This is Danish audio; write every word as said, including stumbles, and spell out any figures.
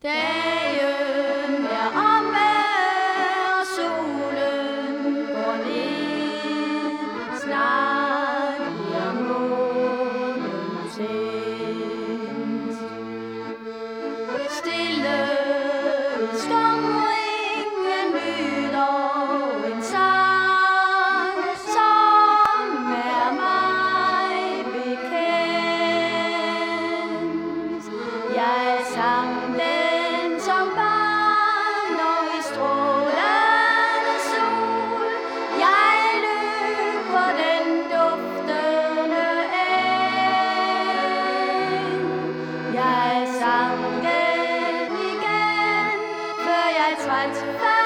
Dagen er omme, og solen går ned. Snart bliver månen tændt. Stille skumringen lyder en sang, som er mig bekendt. Jeg sang den som barn, og i strålende sol jeg løb på den duftende eng. Jeg sang den igen, før jeg træt